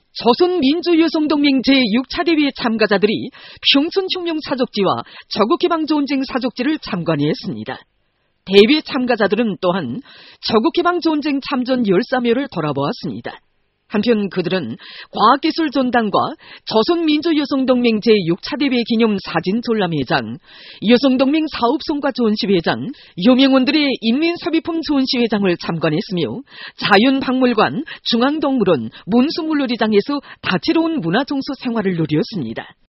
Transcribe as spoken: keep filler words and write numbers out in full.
조선민주여성동맹 제육 차 대회 참가자들이 평촌혁명사족지와 저국해방전쟁 사족지를 참관했습니다. 대회 참가자들은 또한 저국해방전쟁 참전 열사묘를 돌아보았습니다. 한편 그들은 과학기술전당과 조선민주여성동맹 제육 차 대회 기념 사진 전람회장, 여성동맹 사업성과 전시회장, 유명원들의 인민사비품 전시회장을 참관했으며 자연박물관, 중앙동물원, 문수물놀이장에서 다채로운 문화정서 생활을 누렸습니다.